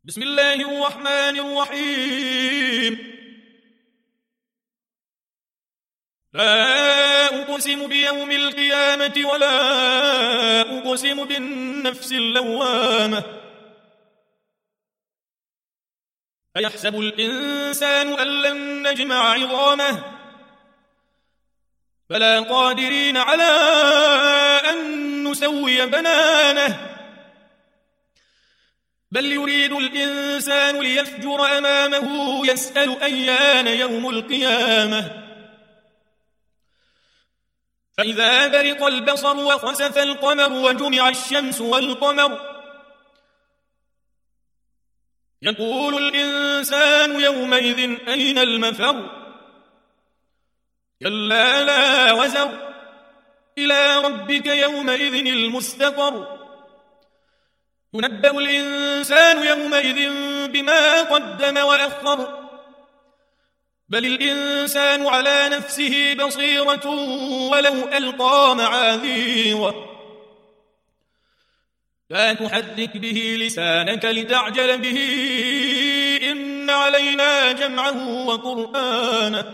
بسم الله الرحمن الرحيم. لا أقسم بيوم القيامة ولا أقسم بالنفس اللوامة. أيحسب الإنسان أن لن نجمع عظامه بلى قادرين على أن نسوي بنانه بل يريد الإنسان ليفجر أمامه يسأل أيان يوم القيامة. فإذا برق البصر وخسف القمر وجمع الشمس والقمر يقول الإنسان يومئذ أين المفر. كلا لا وزر إلى ربك يومئذ المستقر. ينبأ الإنسان يومئذ بما قدم وأخر بل الإنسان على نفسه بصيرة ولو ألقى معاذيره. لا تحرك به لسانك لتعجل به إن علينا جمعه وقرآنه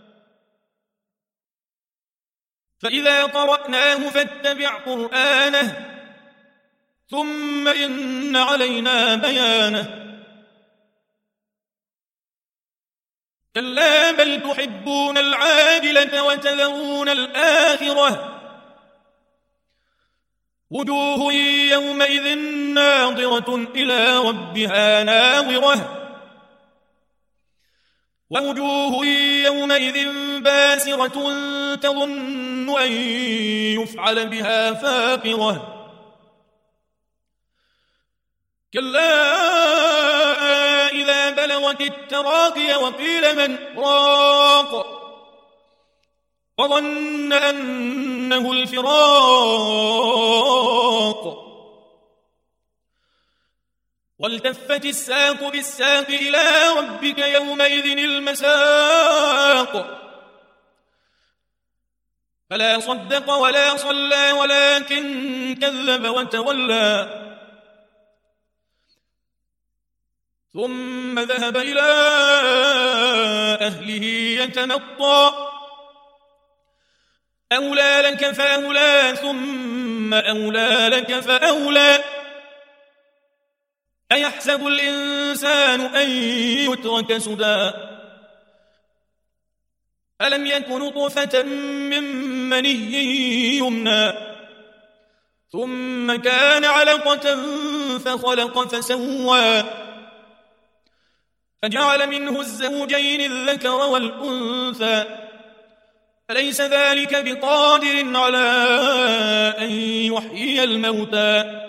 فإذا قرأناه فاتبع قرآنه ثم إن علينا بيانه. كلا بل تحبون العاجلة وتذرون الآخرة وجوه يومئذ ناظرة إلى ربها ناظرة ووجوه يومئذ باسرة تظن أن يفعل بها فاقرة. كلا إذا بلغت التراقي وقيل من راق وظن أنه الفراق والتفت الساق بالساق إلى ربك يومئذ المساق. فلا صدق ولا صلى ولكن كذب وتولى ثم ذهب إلى أهله يتمطى. أولى لك فأولى ثم أولى لك فأولى. أيحسب الإنسان أن يترك سدى ألم يكن نطفة من مني يمنى ثم كان علقة فخلق فسوى فجعل منه الزوجين الذكر والأنثى أليس ذلك بقادر على أن يحيي الموتى